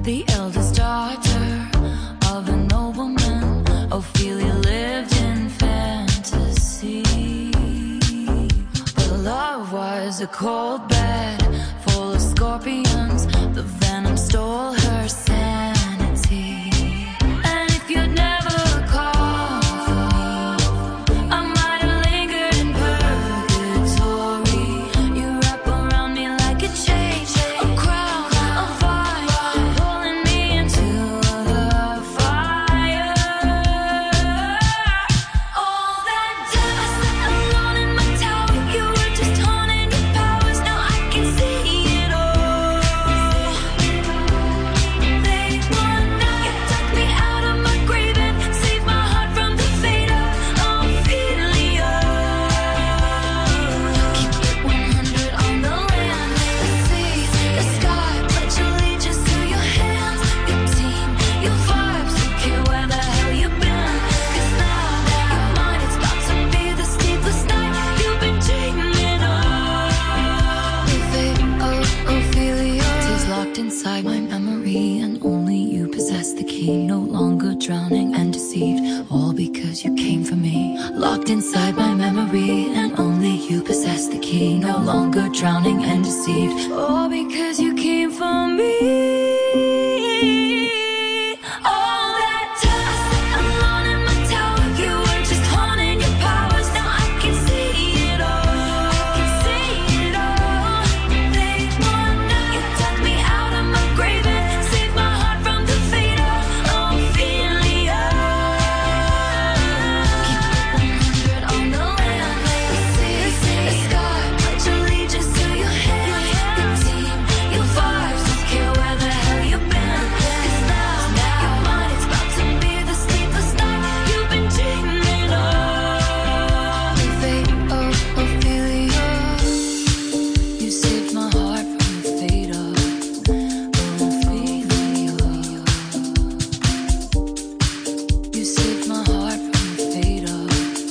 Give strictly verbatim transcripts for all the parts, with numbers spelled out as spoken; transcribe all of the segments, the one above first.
the eldest daughter of a nobleman. Ophelia lived in fantasy, but her love was a cold bed full of scorpions. The venom stole her sanity. And if you'd never called for me, I might have lingered in purgatory. You wrap around me like a chain, a crown, a fire, pulling me into the fire. All that time I sat alone in my tower, you were just haunting your powers. Now I can see it all. They want now, you took me out of my grave and saved my heart from the fate of Ophelia. Keep it one hundred on the land, the sea, the sky. Pledge allegiance to your hands, your team, your vibes. Don't care where the hell you've been, 'cause now you're mine. It's about to be the sleepless night you've been dreaming of. The fate of Ophelia is locked inside my memory, and only you possess the key. No longer drowning and deceived, all because you came for me. Locked inside my memory, and only you possess the key. No longer drowning and deceived, all because you came for me. All that time I sat alone in my tower, you were just haunting your powers. Now I can see it all. I can see it all. They want now, you took me out of my grave and saved my heart from the fate of Ophelia. Keep it one hundred on the land, the sea, the sky. Pledge allegiance to your hands, your team, your vibes. Don't care where the hell you've been, 'cause now you're mine. It's about to be the sleepless night you've been dreaming of. The fate of Ophelia. You saved my heart from the fate of Ophelia. You saved my heart from the fate of Ophelia.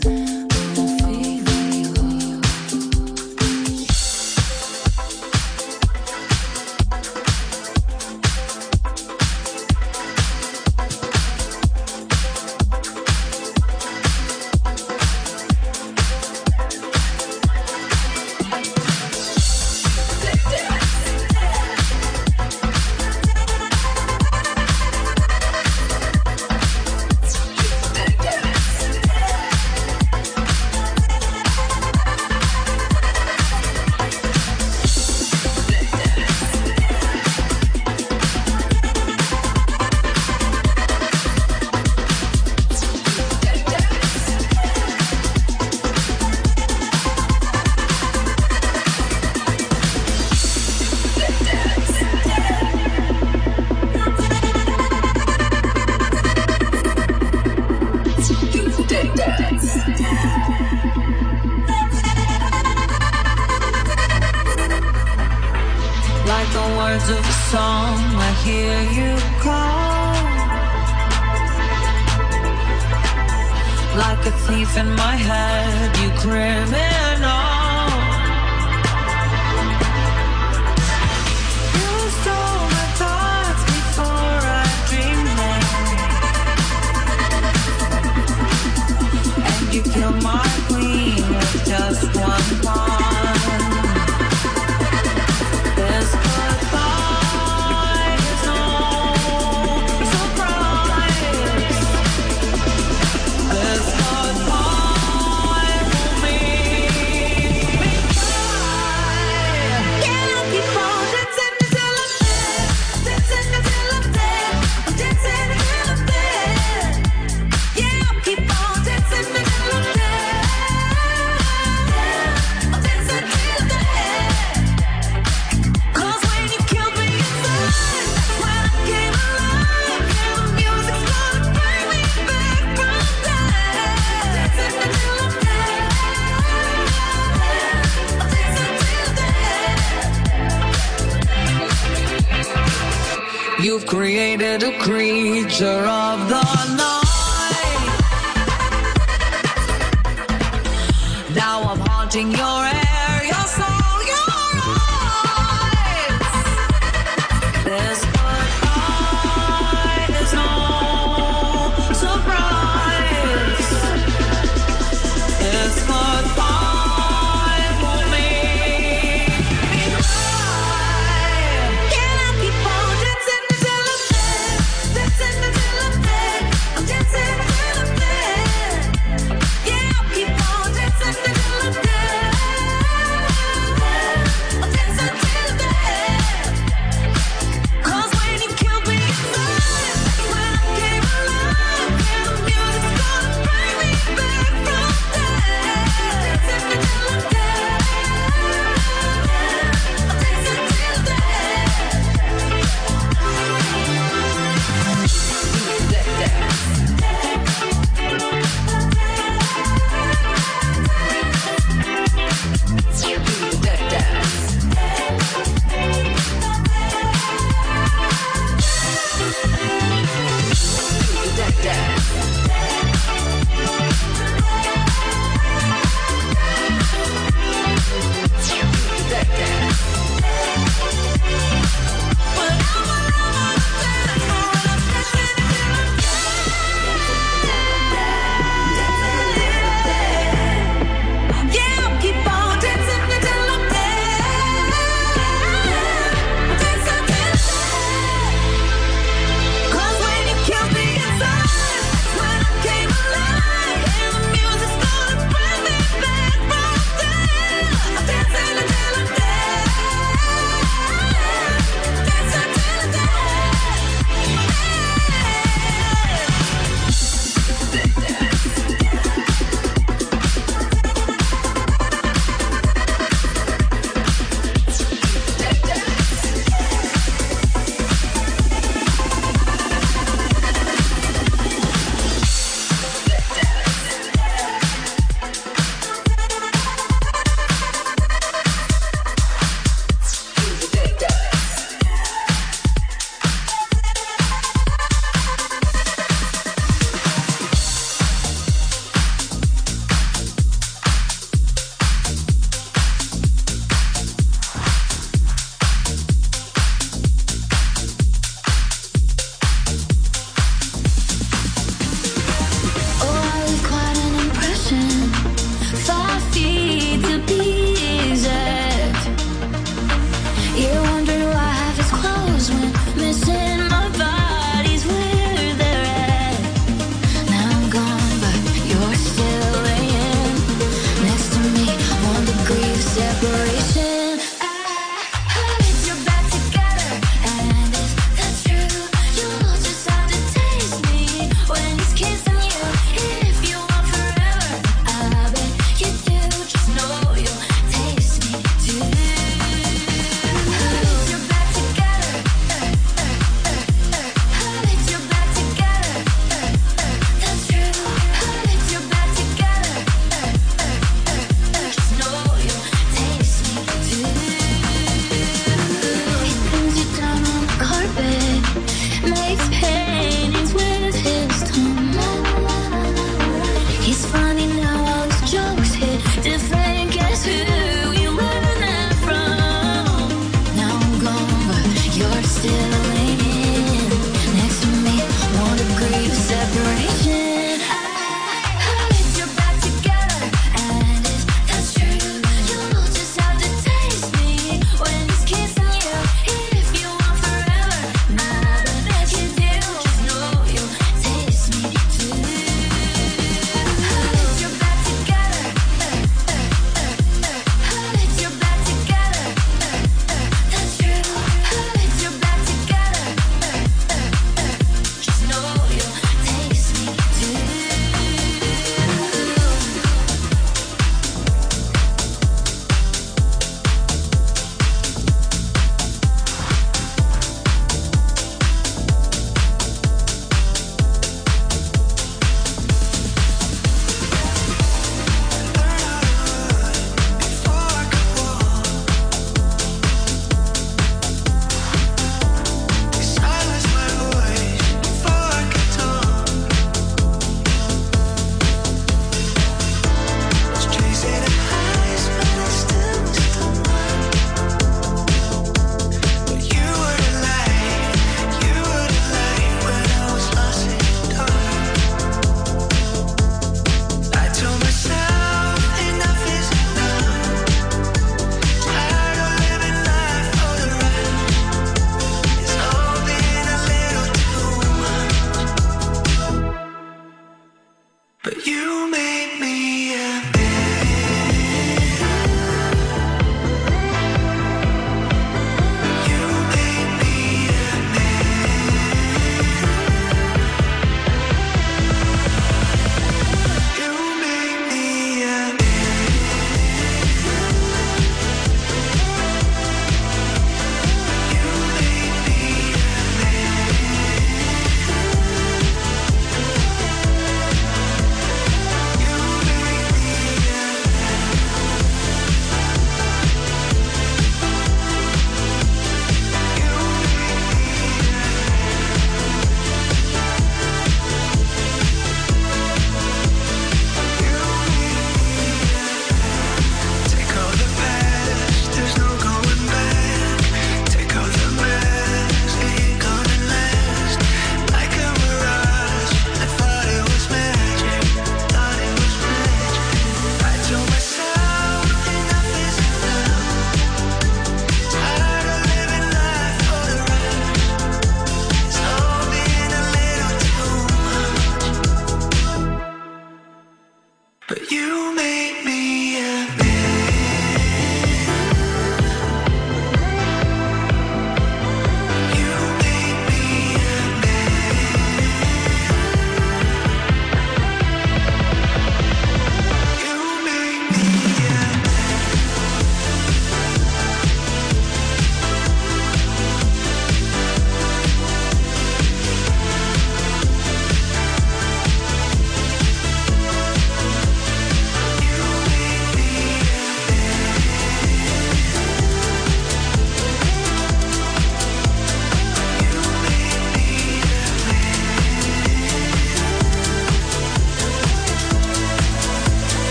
Like the words of a song, I hear you call. Like a thief in my head, you criminal. You stole my thoughts before I dreamed them, and you killed my queen with just one pawn. This goodbye is no surprise. This goodbye will make me cry. Can I keep on dancing until I'm dead? Dancing until I'm dead. I'm dancing until I'm dead. Yeah, I'll keep on dancing until I'm dead. I'm dancing until I'm dead. You've created a creature of the night. Now I'm haunting your air, your soul, your eyes. This goodbye Together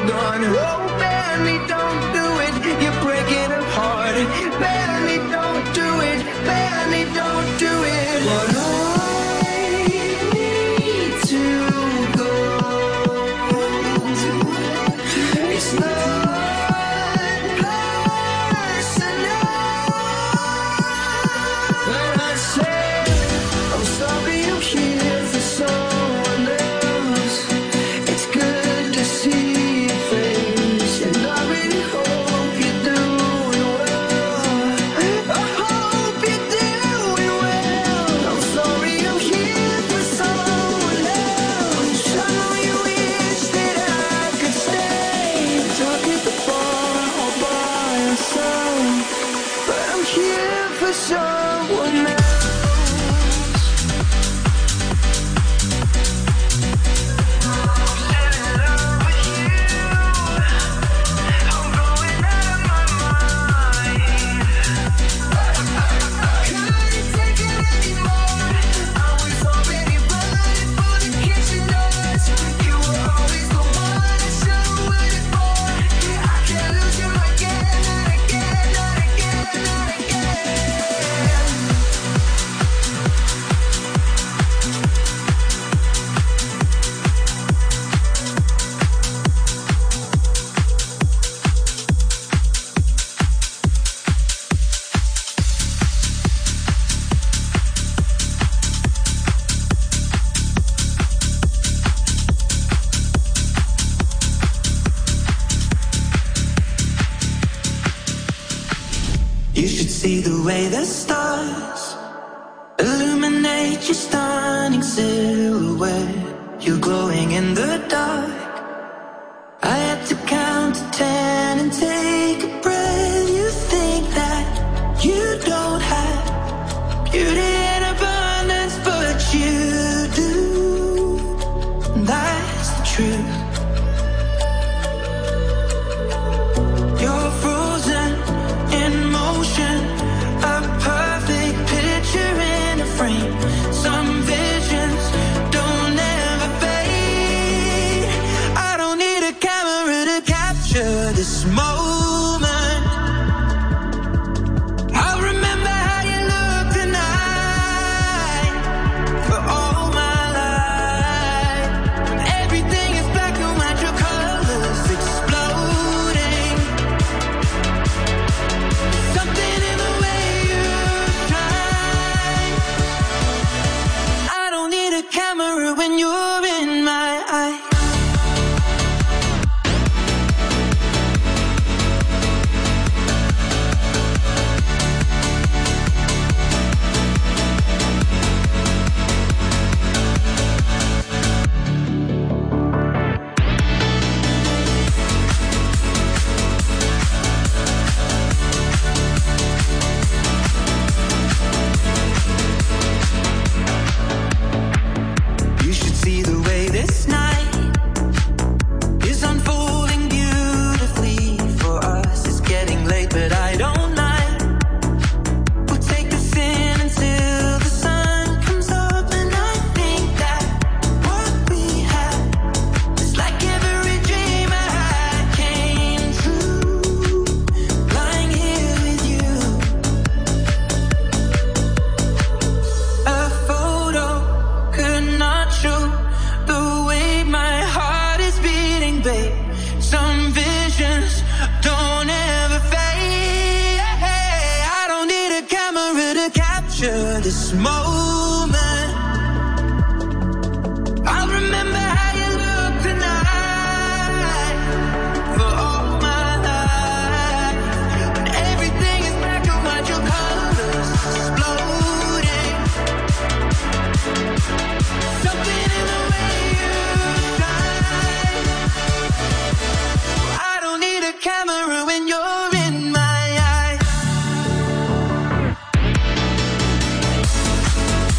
gone. Oh, barely, don't do it. You're breaking her heart. Barely, don't do it. Barely, don't do it. But I need to go. It's not personal. And I said, I'm sorry I'm here for someone else. It's good to see your face, and I really hope you're doing well. I hope you're doing well. I'm sorry I'm here for someone else. I know you wish that I could stay, talk at the bar all by yourself, but I'm here for someone else. You should see the way the stars illuminate your stunning silhouette. You're glowing in the dark. I had to count to ten and take a breath. You think that you don't have beauty in abundance, but you do. That's the truth. You're frozen in motion, a perfect picture in a frame. Some visions don't ever fade. I don't need a camera to capture this moment. I'll remember how you look tonight for all my life. When everything is black and white, your colors exploding. Something in the way you shine. I don't need a camera when you're in my eye. You should see the way this night is unfolding beautifully for us. It's getting late, but I don't mind. We'll take this in until the sun comes up, and I think that what we have is like every dream I had came true. Lying here with you, a photo could not show the way my heart is beating, babe. Some visions don't ever fade. I don't need a camera to capture this moment. I'll remember how you look tonight for all my life. When everything is black and white, your colors exploding. Something in the way you shine. I don't need a camera when you're in my eye.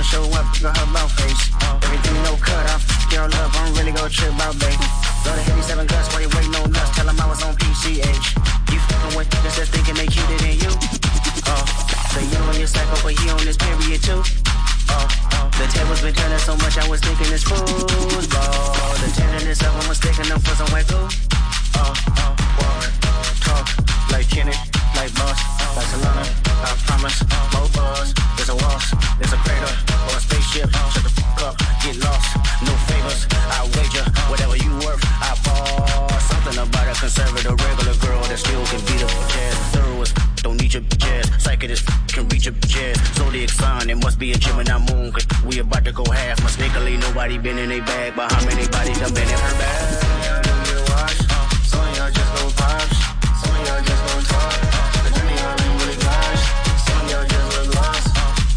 show up, go her about face. Everything no cut off, girl up, I'm really gon' trip out, babe. Got a heavy seven guts while you waiting on us. Tell them I was on P C H. You fucking with niggas that's thinking they cuter than you. Oh, so you on your cycle, but he on this period too. Oh, oh, the tables been turning so much, I was thinking it's foosball. The tenderness of them was sticking them for some white goo. Oh, oh, walk, talk, like Kenny, like Boss, like Solana, I promise, more buzz, there's a waltz, there's a crater, or a spaceship, shut the fuck up, get lost, no favors, I wager, whatever you worth, I fall, something about a conservative regular girl that still can beat up jazz, thorough as f- don't need your jazz, psychic as f- can reach your jazz, zodiac sign, it must be a Gemini moon, cause we about to go half, mistakenly nobody been in a bag, but how many bodies done been in her bag? Do you watch? Some of y'all just go pops, some of y'all just go talk, but none of y'all ain't really gosh, some of y'all just look lost.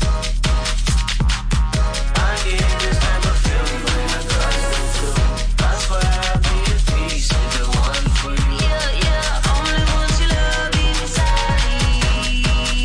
I get this type of feeling when I touch you too. I swear I'll be at peace with the one for you. Yeah, yeah, only want your love inside me.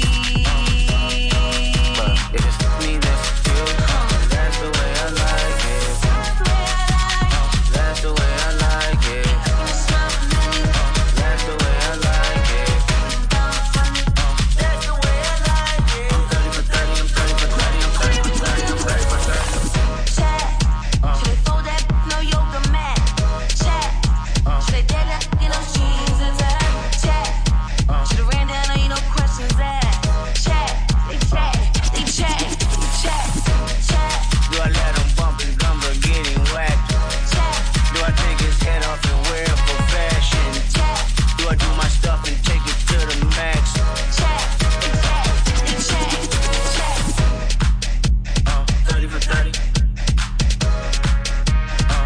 But if it's me, then feel calm. That's the way I like it. That's the way I like it. That's the way I like it. That's the way I like it. I'm thirty for thirty, I'm thirty for thirty, I'm thirty for thirty, I'm thirty for thirty. Chat. Should they fold that no yoga mat? Chat. Should they dead that in those jeans and that? Chat. Should have ran down on you no questions asked. Chat. They chat. They chat. They chat. Chat. Do I let him bump his gumbo getting whacked? Chat. Do I take his head off and wear it for fashion? Chat. Do I do my stuff and take it to the max? Chat. They chat. They chat. They chat. Uh, thirty for thirty. Uh,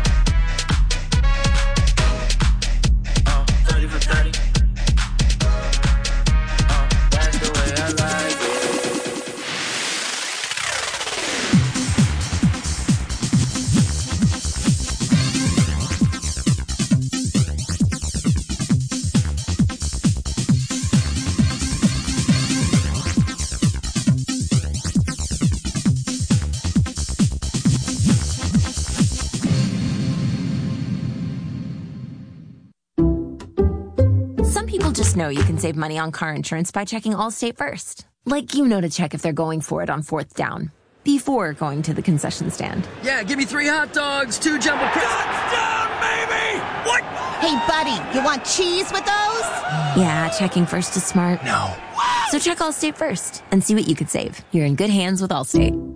uh, thirty for thirty. Uh, that's the way I like it. Some people just know you can save money on car insurance by checking Allstate first. Like you know to check if they're going for it on fourth down before going to the concession stand. Yeah, give me three hot dogs, two jumbo crisps. Touchdown, baby! What? Hey, buddy, you want cheese with those? Yeah, checking first is smart. No. So check Allstate first and see what you could save. You're in good hands with Allstate.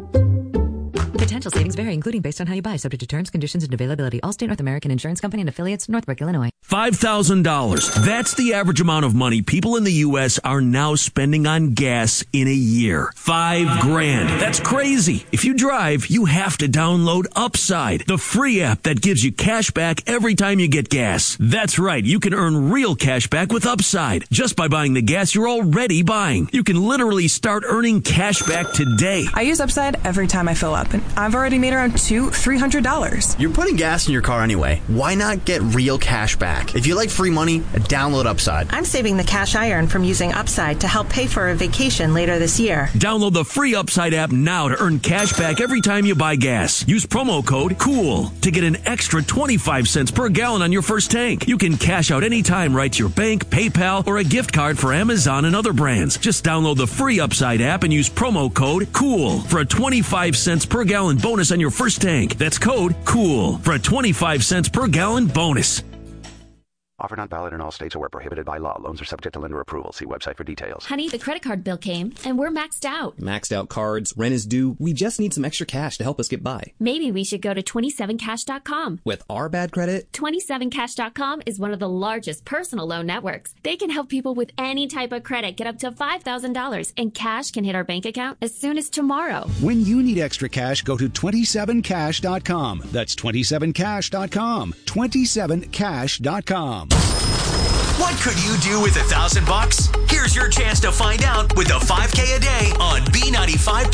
Potential savings vary, including based on how you buy, subject to terms, conditions, and availability. Allstate North American Insurance Company and affiliates, Northbrook, Illinois. five thousand dollars. That's the average amount of money people in the U S are now spending on gas in a year. Five grand. That's crazy. If you drive, you have to download Upside, the free app that gives you cash back every time you get gas. That's right. You can earn real cash back with Upside just by buying the gas you're already buying. You can literally start earning cash back today. I use Upside every time I fill up, and I've already made around two, three hundred dollars. You're putting gas in your car anyway. Why not get real cash back? If you like free money, download Upside. I'm saving the cash I earn from using Upside to help pay for a vacation later this year. Download the free Upside app now to earn cash back every time you buy gas. Use promo code COOL to get an extra twenty-five cents per gallon on your first tank. You can cash out anytime right to your bank, PayPal, or a gift card for Amazon and other brands. Just download the free Upside app and use promo code COOL for a twenty-five cents per gallon bonus on your first tank. That's code COOL for a twenty-five cents per gallon bonus. Offer not valid in all states or where prohibited by law. Loans are subject to lender approval. See website for details. Honey, the credit card bill came, and we're maxed out. Maxed out cards, rent is due. We just need some extra cash to help us get by. Maybe we should go to twenty-seven cash dot com. With our bad credit? twenty-seven cash dot com is one of the largest personal loan networks. They can help people with any type of credit get up to five thousand dollars, and cash can hit our bank account as soon as tomorrow. When you need extra cash, go to twenty-seven cash dot com. That's twenty-seven cash dot com. twenty-seven cash dot com. What could you do with a thousand bucks? Here's your chance to find out with the five K a day on B ninety-five point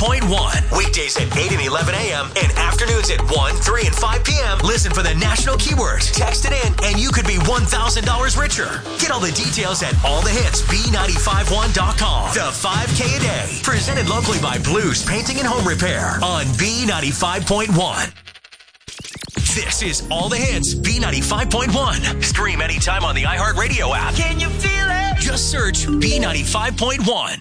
point one. Weekdays at eight and eleven a.m. and afternoons at one, three, and five p.m. Listen for the national keyword. Text it in and you could be one thousand dollars richer. Get all the details at all the hits B nine five one dot com. The five K a day. Presented locally by Blues Painting and Home Repair on B ninety-five point one. This is All the Hits B ninety-five point one. Stream anytime on the iHeartRadio app. Can you feel it? Just search B ninety-five point one.